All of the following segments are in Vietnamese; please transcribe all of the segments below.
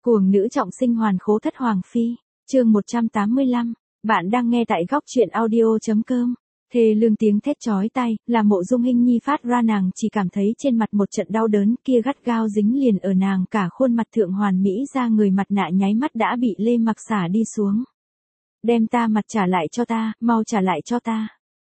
Cuồng nữ trọng sinh hoàn khố thất hoàng phi, chương 185, bạn đang nghe tại góc truyện audio.com. Thê lương tiếng thét chói tai, là Mộ Dung Hinh Nhi phát ra, nàng chỉ cảm thấy trên mặt một trận đau đớn, kia gắt gao dính liền ở nàng cả khuôn mặt thượng hoàn mỹ ra người, mặt nạ nháy mắt đã bị Lê Mặc xả đi xuống. Đem ta mặt trả lại cho ta, mau trả lại cho ta.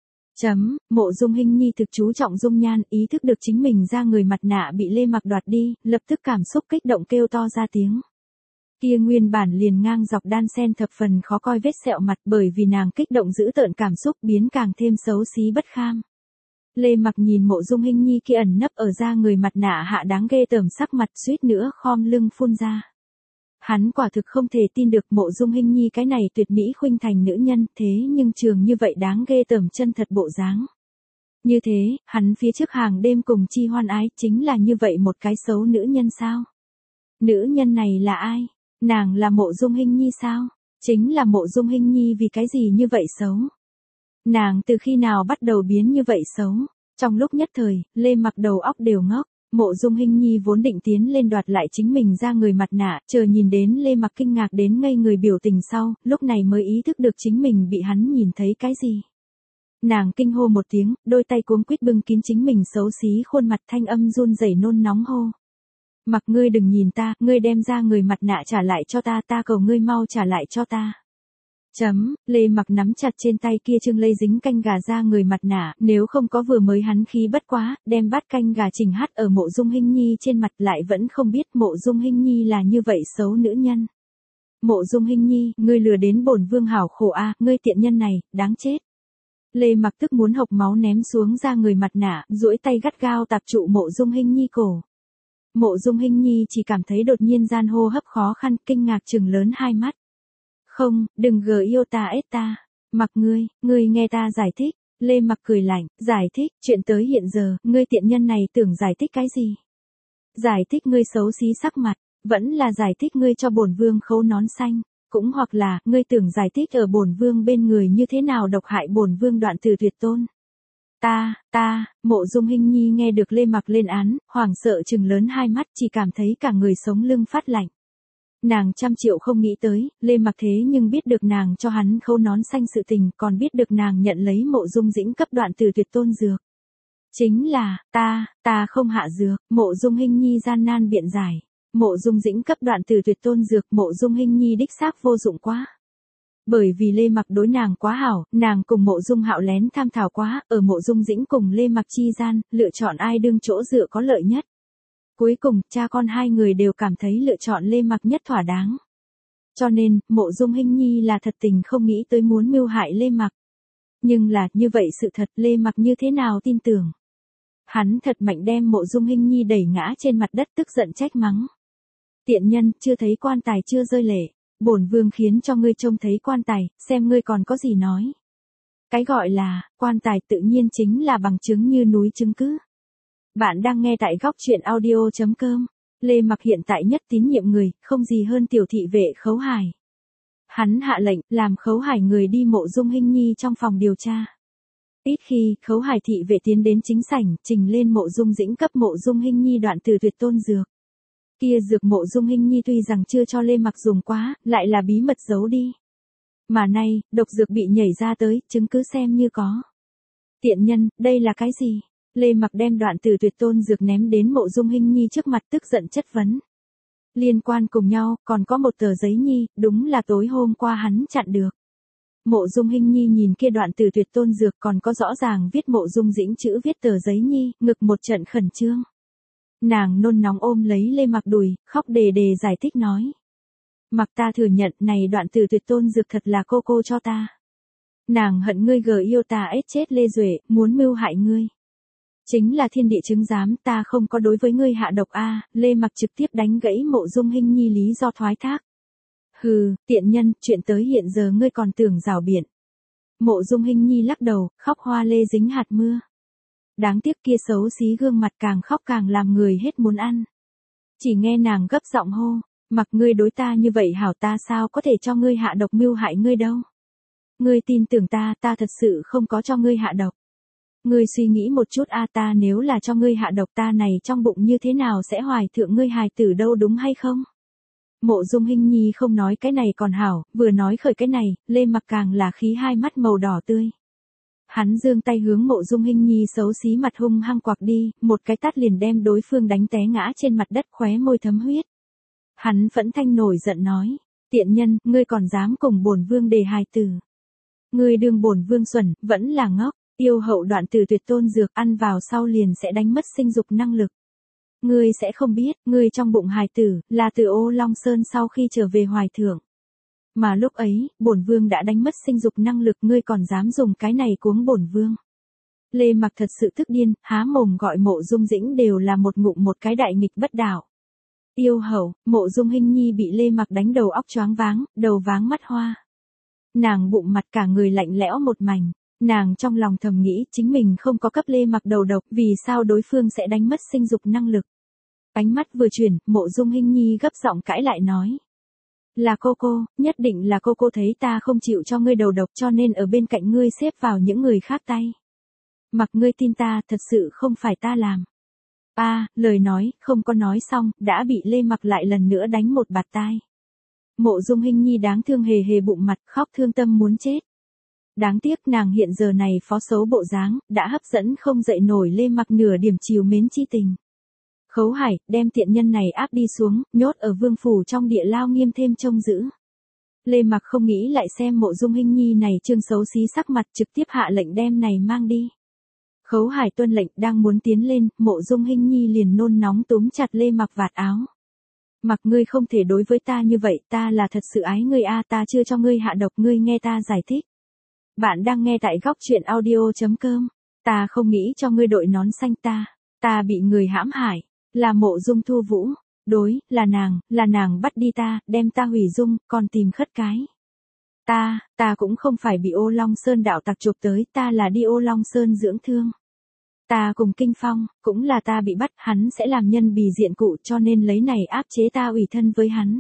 Mộ Dung Hinh Nhi thực chú trọng dung nhan, ý thức được chính mình ra người mặt nạ bị Lê Mặc đoạt đi, lập tức cảm xúc kích động kêu to ra tiếng. Kia nguyên bản liền ngang dọc đan sen thập phần khó coi vết sẹo mặt, bởi vì nàng kích động dữ tợn cảm xúc biến càng thêm xấu xí bất kham. Lê Mặc nhìn Mộ Dung Hinh Nhi kia ẩn nấp ở da người mặt nạ hạ đáng ghê tởm sắc mặt, suýt nữa khom lưng phun ra. Hắn quả thực không thể tin được Mộ Dung Hinh Nhi cái này tuyệt mỹ khuynh thành nữ nhân, thế nhưng trường như vậy đáng ghê tởm chân thật bộ dáng. Như thế, hắn phía trước hàng đêm cùng chi hoan ái chính là như vậy một cái xấu nữ nhân sao? Nữ nhân này là ai? Nàng là Mộ Dung Hinh Nhi sao? Chính là Mộ Dung Hinh Nhi, vì cái gì như vậy xấu? Nàng từ khi nào bắt đầu biến như vậy xấu? Trong lúc nhất thời, Lê Mặc đầu óc đều ngốc. Mộ Dung Hinh Nhi vốn định tiến lên đoạt lại chính mình ra người mặt nạ, chờ nhìn đến Lê Mặc kinh ngạc đến ngây người biểu tình sau, lúc này mới ý thức được chính mình bị hắn nhìn thấy cái gì. Nàng kinh hô một tiếng, đôi tay cuống quýt bưng kín chính mình xấu xí khuôn mặt, thanh âm run rẩy nôn nóng hô. Mặc, ngươi đừng nhìn ta, ngươi đem ra người mặt nạ trả lại cho ta, ta cầu ngươi mau trả lại cho ta. Lê Mặc nắm chặt trên tay kia trương lây dính canh gà ra người mặt nạ, nếu không có vừa mới hắn khí bất quá, đem bát canh gà chỉnh hắt ở Mộ Dung Hinh Nhi trên mặt, lại vẫn không biết Mộ Dung Hinh Nhi là như vậy xấu nữ nhân. Mộ Dung Hinh Nhi, ngươi lừa đến bổn vương hảo khổ a, ngươi tiện nhân này, đáng chết. Lê Mặc tức muốn hộc máu ném xuống ra người mặt nạ, duỗi tay gắt gao tạp trụ Mộ Dung Hinh Nhi cổ. Mộ Dung Hinh Nhi chỉ cảm thấy đột nhiên gian hô hấp khó khăn, kinh ngạc trừng lớn hai mắt. Không, đừng yêu ta ết ta. Mặc, ngươi nghe ta giải thích. Lê Mặc cười lạnh, giải thích, chuyện tới hiện giờ, ngươi tiện nhân này tưởng giải thích cái gì? Giải thích ngươi xấu xí sắc mặt, vẫn là giải thích ngươi cho bổn vương khấu nón xanh, cũng hoặc là, ngươi tưởng giải thích ở bổn vương bên người như thế nào độc hại bổn vương đoạn từ tuyệt tôn. Mộ Dung Hinh Nhi nghe được Lê Mặc lên án, hoảng sợ trừng lớn hai mắt, chỉ cảm thấy cả người sống lưng phát lạnh. Nàng trăm triệu không nghĩ tới, Lê Mặc thế nhưng biết được nàng cho hắn khâu nón xanh sự tình, còn biết được nàng nhận lấy Mộ Dung Dĩnh cấp đoạn từ tuyệt tôn dược. Chính là, ta không hạ dược. Mộ Dung Hinh Nhi gian nan biện giải. Mộ Dung Dĩnh cấp đoạn từ tuyệt tôn dược, Mộ Dung Hinh Nhi đích xác vô dụng quá. Bởi vì Lê Mặc đối nàng quá hảo, nàng cùng Mộ Dung Hạo lén tham thảo quá, ở Mộ Dung Dĩnh cùng Lê Mặc chi gian, lựa chọn ai đương chỗ dựa có lợi nhất. Cuối cùng, cha con hai người đều cảm thấy lựa chọn Lê Mặc nhất thỏa đáng. Cho nên, Mộ Dung Hinh Nhi là thật tình không nghĩ tới muốn mưu hại Lê Mặc. Nhưng là, như vậy sự thật, Lê Mặc như thế nào tin tưởng. Hắn thật mạnh đem Mộ Dung Hinh Nhi đẩy ngã trên mặt đất, tức giận trách mắng. Tiện nhân, chưa thấy quan tài chưa rơi lệ. Bổn vương khiến cho ngươi trông thấy quan tài, xem ngươi còn có gì nói. Cái gọi là, quan tài tự nhiên chính là bằng chứng như núi chứng cứ. Bạn đang nghe tại góc truyện audio.com. Lê Mặc hiện tại nhất tín nhiệm người, không gì hơn tiểu thị vệ Khấu Hải. Hắn hạ lệnh, làm Khấu Hải người đi Mộ Dung Hinh Nhi trong phòng điều tra. Ít khi, Khấu Hải thị vệ tiến đến chính sảnh, trình lên Mộ Dung Dĩnh cấp Mộ Dung Hinh Nhi đoạn từ tuyệt tôn dược. Kia dược Mộ Dung Hinh Nhi tuy rằng chưa cho Lê Mặc dùng quá, lại là bí mật giấu đi. Mà nay, độc dược bị nhảy ra tới, chứng cứ xem như có. Tiện nhân, đây là cái gì? Lê Mặc đem đoạn từ tuyệt tôn dược ném đến Mộ Dung Hinh Nhi trước mặt, tức giận chất vấn. Liên quan cùng nhau, còn có một tờ giấy nhi, đúng là tối hôm qua hắn chặn được. Mộ Dung Hinh Nhi nhìn kia đoạn từ tuyệt tôn dược, còn có rõ ràng viết Mộ Dung Dĩnh chữ viết tờ giấy nhi, ngực một trận khẩn trương. Nàng nôn nóng ôm lấy Lê Mặc đùi, khóc đề đề giải thích nói. Mặc, ta thừa nhận, này đoạn từ tuyệt tôn dược thật là cô cho ta. Nàng hận ngươi yêu ta ết chết Lê Duệ, muốn mưu hại ngươi. Chính là thiên địa chứng giám, ta không có đối với ngươi hạ độc a. Lê Mặc trực tiếp đánh gãy Mộ Dung Hinh Nhi lý do thoái thác. Hừ, tiện nhân, chuyện tới hiện giờ ngươi còn tưởng rảo biện. Mộ Dung Hinh Nhi lắc đầu, khóc hoa lê dính hạt mưa. Đáng tiếc kia xấu xí gương mặt càng khóc càng làm người hết muốn ăn. Chỉ nghe nàng gấp giọng hô, Mặc, ngươi đối ta như vậy hảo, ta sao có thể cho ngươi hạ độc mưu hại ngươi đâu. Ngươi tin tưởng ta thật sự không có cho ngươi hạ độc. Ngươi suy nghĩ một chút a, ta nếu là cho ngươi hạ độc, ta này trong bụng như thế nào sẽ hoài thượng ngươi hài tử đâu, đúng hay không? Mộ Dung Hinh Nhi không nói cái này còn hảo, vừa nói khởi cái này, Lê Mặc càng là khí hai mắt màu đỏ tươi. Hắn giương tay hướng Mộ Dung Hinh Nhi xấu xí mặt hung hăng quạc đi, một cái tát liền đem đối phương đánh té ngã trên mặt đất, khóe môi thấm huyết. Hắn phẫn thanh nổi giận nói, tiện nhân, ngươi còn dám cùng bổn vương đề hài tử. Ngươi đương bổn vương xuẩn, vẫn là ngốc, yêu hậu đoạn tử tuyệt tôn dược ăn vào sau liền sẽ đánh mất sinh dục năng lực. Ngươi sẽ không biết, ngươi trong bụng hài tử, là từ Ô Long Sơn sau khi trở về hoài thượng. Mà lúc ấy, bổn vương đã đánh mất sinh dục năng lực, ngươi còn dám dùng cái này cuống bổn vương. Lê Mặc thật sự tức điên, há mồm gọi Mộ Dung Dĩnh đều là một ngụm một cái đại nghịch bất đạo. Yêu hậu, Mộ Dung Hinh Nhi bị Lê Mặc đánh đầu óc choáng váng, đầu váng mắt hoa. Nàng bụng mặt cả người lạnh lẽo một mảnh, nàng trong lòng thầm nghĩ chính mình không có cấp Lê Mặc đầu độc, vì sao đối phương sẽ đánh mất sinh dục năng lực. Ánh mắt vừa chuyển, Mộ Dung Hinh Nhi gấp giọng cãi lại nói. Là cô, nhất định là cô thấy ta không chịu cho ngươi đầu độc cho nên ở bên cạnh ngươi xếp vào những người khác tay. Mặc ngươi tin ta, thật sự không phải ta làm. Lời nói, không có nói xong, đã bị Lê Mặc lại lần nữa đánh một bạt tai. Mộ Dung Hinh Nhi đáng thương hề hề bụng mặt, khóc thương tâm muốn chết. Đáng tiếc nàng hiện giờ này phó xấu bộ dáng, đã hấp dẫn không dậy nổi Lê Mặc nửa điểm chiều mến chi tình. Khấu Hải, đem tiện nhân này áp đi xuống, nhốt ở vương phủ trong địa lao nghiêm thêm trông giữ. Lê Mặc không nghĩ lại xem Mộ Dung Hinh Nhi này trương xấu xí sắc mặt, trực tiếp hạ lệnh đem này mang đi. Khấu Hải tuân lệnh, đang muốn tiến lên, Mộ Dung Hinh Nhi liền nôn nóng túm chặt Lê Mặc vạt áo. Mặc ngươi không thể đối với ta như vậy, ta là thật sự ái ngươi ta chưa cho ngươi hạ độc, ngươi nghe ta giải thích. Bạn đang nghe tại góc truyện audio.com, ta không nghĩ cho ngươi đội nón xanh ta bị người hãm hại, là Mộ Dung Thu Vũ, đối, là nàng bắt đi ta, đem ta hủy dung, còn tìm khất cái. Ta cũng không phải bị Ô Long Sơn đạo tặc chụp tới, ta là đi Ô Long Sơn dưỡng thương. Ta cùng Kinh Phong, cũng là ta bị bắt, hắn sẽ làm nhân bì diện cụ cho nên lấy này áp chế ta ủy thân với hắn.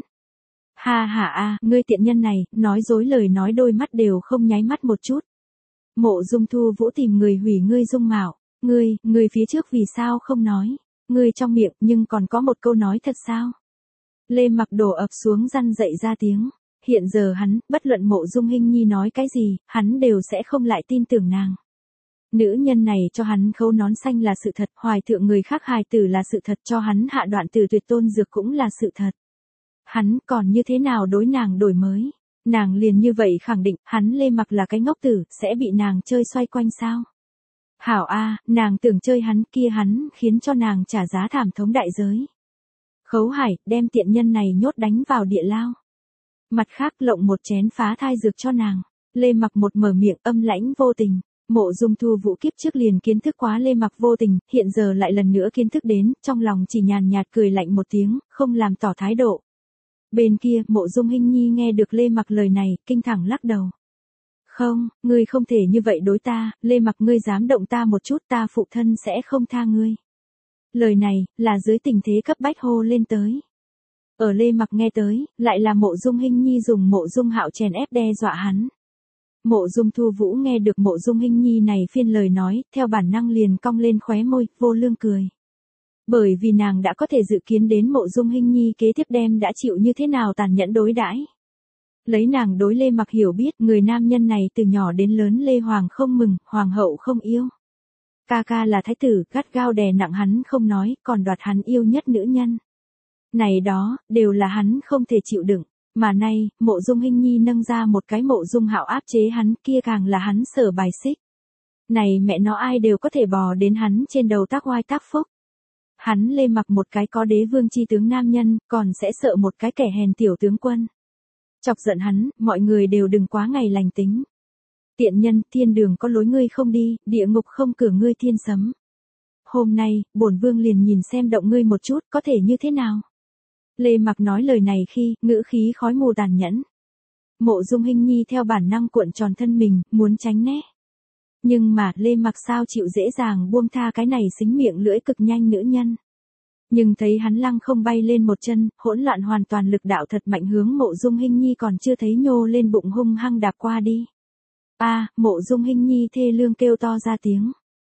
Ngươi tiện nhân này, nói dối lời nói đôi mắt đều không nháy mắt một chút. Mộ Dung Thu Vũ tìm người hủy ngươi dung mạo, ngươi phía trước vì sao không nói, ngươi trong miệng nhưng còn có một câu nói thật sao? Lê Mặc đổ ập xuống răn dậy ra tiếng, hiện giờ hắn, bất luận Mộ Dung Hinh Nhi nói cái gì, hắn đều sẽ không lại tin tưởng nàng. Nữ nhân này cho hắn khâu nón xanh là sự thật, hoài thượng người khác hài tử là sự thật, cho hắn hạ đoạn tử tuyệt tôn dược cũng là sự thật. Hắn còn như thế nào đối nàng đổi mới, nàng liền như vậy khẳng định, hắn Lê Mặc là cái ngốc tử, sẽ bị nàng chơi xoay quanh sao? Hảo nàng tưởng chơi hắn kia hắn khiến cho nàng trả giá thảm thống đại giới. Khấu Hải, đem tiện nhân này nhốt đánh vào địa lao. Mặt khác lộng một chén phá thai dược cho nàng. Lê Mặc một mở miệng âm lãnh vô tình. Mộ Dung Thu Vũ kiếp trước liền kiến thức quá Lê Mặc vô tình, hiện giờ lại lần nữa kiến thức đến, trong lòng chỉ nhàn nhạt cười lạnh một tiếng, không làm tỏ thái độ. Bên kia, Mộ Dung Hinh Nhi nghe được Lê Mặc lời này, kinh thẳng lắc đầu. Không, ngươi không thể như vậy đối ta, Lê Mặc ngươi dám động ta một chút ta phụ thân sẽ không tha ngươi. Lời này, là dưới tình thế cấp bách hô lên tới. Ở Lê Mặc nghe tới, lại là Mộ Dung Hinh Nhi dùng Mộ Dung Hạo chèn ép đe dọa hắn. Mộ Dung Thu Vũ nghe được Mộ Dung Hinh Nhi này phiên lời nói, theo bản năng liền cong lên khóe môi, vô lương cười. Bởi vì nàng đã có thể dự kiến đến Mộ Dung Hinh Nhi kế tiếp đem đã chịu như thế nào tàn nhẫn đối đãi. Lấy nàng đối Lê Mặc hiểu biết, người nam nhân này từ nhỏ đến lớn Lê Hoàng không mừng, Hoàng hậu không yêu. Ca là thái tử, gắt gao đè nặng hắn không nói, còn đoạt hắn yêu nhất nữ nhân. Này đó, đều là hắn không thể chịu đựng. Mà nay, Mộ Dung Hinh Nhi nâng ra một cái Mộ Dung Hạo áp chế hắn, kia càng là hắn sở bài xích. Này mẹ nó ai đều có thể bò đến hắn trên đầu tác oai tác phúc. Hắn Lê Mặc một cái có đế vương chi tướng nam nhân, còn sẽ sợ một cái kẻ hèn tiểu tướng quân. Chọc giận hắn, mọi người đều đừng quá ngày lành tính. Tiện nhân, thiên đường có lối ngươi không đi, địa ngục không cửa ngươi thiên sấm. Hôm nay, bổn vương liền nhìn xem động ngươi một chút, có thể như thế nào? Lê Mặc nói lời này khi, ngữ khí khói mù tàn nhẫn. Mộ Dung Hinh Nhi theo bản năng cuộn tròn thân mình, muốn tránh né. Nhưng mà, Lê Mặc sao chịu dễ dàng buông tha cái này xính miệng lưỡi cực nhanh nữ nhân. Nhưng thấy hắn lăng không bay lên một chân, hỗn loạn hoàn toàn lực đạo thật mạnh hướng Mộ Dung Hinh Nhi còn chưa thấy nhô lên bụng hung hăng đạp qua đi. Mộ Dung Hinh Nhi thê lương kêu to ra tiếng.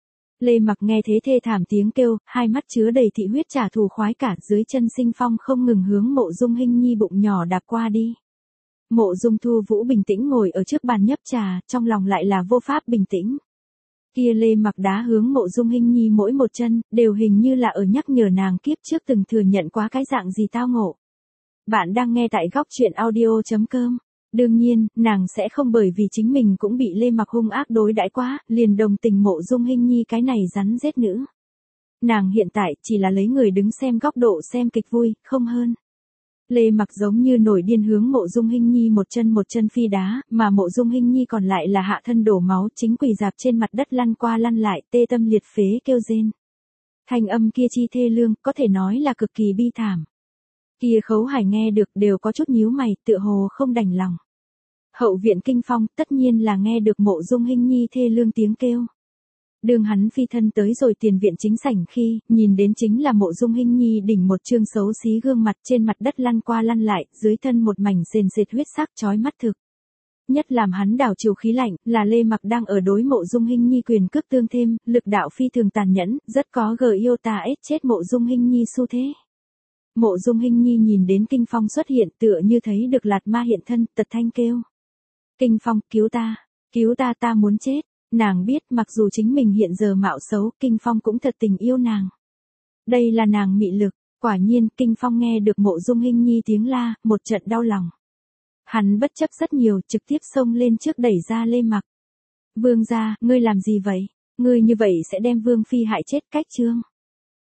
Lê Mặc nghe thế thê thảm tiếng kêu, hai mắt chứa đầy thị huyết trả thù khoái cả, dưới chân Sinh Phong không ngừng hướng Mộ Dung Hinh Nhi bụng nhỏ đạp qua đi. Mộ Dung Thu Vũ bình tĩnh ngồi ở trước bàn nhấp trà, trong lòng lại là vô pháp bình tĩnh. Kia Lê Mặc đá hướng Mộ Dung Hinh Nhi mỗi một chân, đều hình như là ở nhắc nhở nàng kiếp trước từng thừa nhận quá cái dạng gì tao ngộ. Bạn đang nghe tại góc truyện audio.com. Đương nhiên, nàng sẽ không bởi vì chính mình cũng bị Lê Mặc hung ác đối đãi quá, liền đồng tình Mộ Dung Hinh Nhi cái này rắn rết nữ. Nàng hiện tại chỉ là lấy người đứng xem góc độ xem kịch vui, không hơn. Lê Mặc giống như nổi điên hướng Mộ Dung Hinh Nhi một chân phi đá, mà Mộ Dung Hinh Nhi còn lại là hạ thân đổ máu, chính quỳ dạp trên mặt đất lăn qua lăn lại, tê tâm liệt phế kêu rên. Thanh âm kia chi thê lương, có thể nói là cực kỳ bi thảm. Kia Khấu Hải nghe được đều có chút nhíu mày, tựa hồ không đành lòng. Hậu viện Kinh Phong tất nhiên là nghe được Mộ Dung Hinh Nhi thê lương tiếng kêu. Đường hắn phi thân tới rồi tiền viện chính sảnh khi, nhìn đến chính là Mộ Dung Hinh Nhi đỉnh một trương xấu xí gương mặt trên mặt đất lăn qua lăn lại, dưới thân một mảnh sền sệt huyết sắc chói mắt thực. Nhất làm hắn đảo chiều khí lạnh, là Lê Mặc đang ở đối Mộ Dung Hinh Nhi quyền cước tương thêm, lực đạo phi thường tàn nhẫn, rất có gờ yêu ta ết chết Mộ Dung Hinh Nhi xu thế. Mộ Dung Hinh Nhi nhìn đến Kinh Phong xuất hiện tựa như thấy được Lạt Ma hiện thân, tật thanh kêu. Kinh Phong, cứu ta ta muốn chết. Nàng biết mặc dù chính mình hiện giờ mạo xấu, Kinh Phong cũng thật tình yêu nàng. Đây là nàng mị lực, quả nhiên Kinh Phong nghe được Mộ Dung Hinh Nhi tiếng la, một trận đau lòng. Hắn bất chấp rất nhiều, trực tiếp xông lên trước đẩy ra Lê Mặc. Vương gia, ngươi làm gì vậy? Ngươi như vậy sẽ đem Vương Phi hại chết cách chương.